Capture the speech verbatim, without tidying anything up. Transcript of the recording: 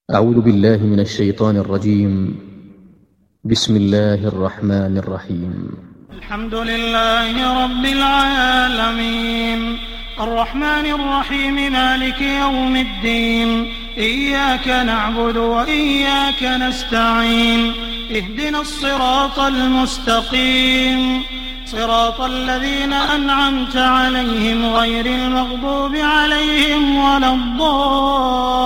أعوذ بالله من الشيطان الرجيم. بسم الله الرحمن الرحيم. الحمد لله رب العالمين الرحمن الرحيم مالك يوم الدين إياك نعبد وإياك نستعين اهدنا الصراط المستقيم صراط الذين أنعمت عليهم غير المغضوب عليهم ولا الضالين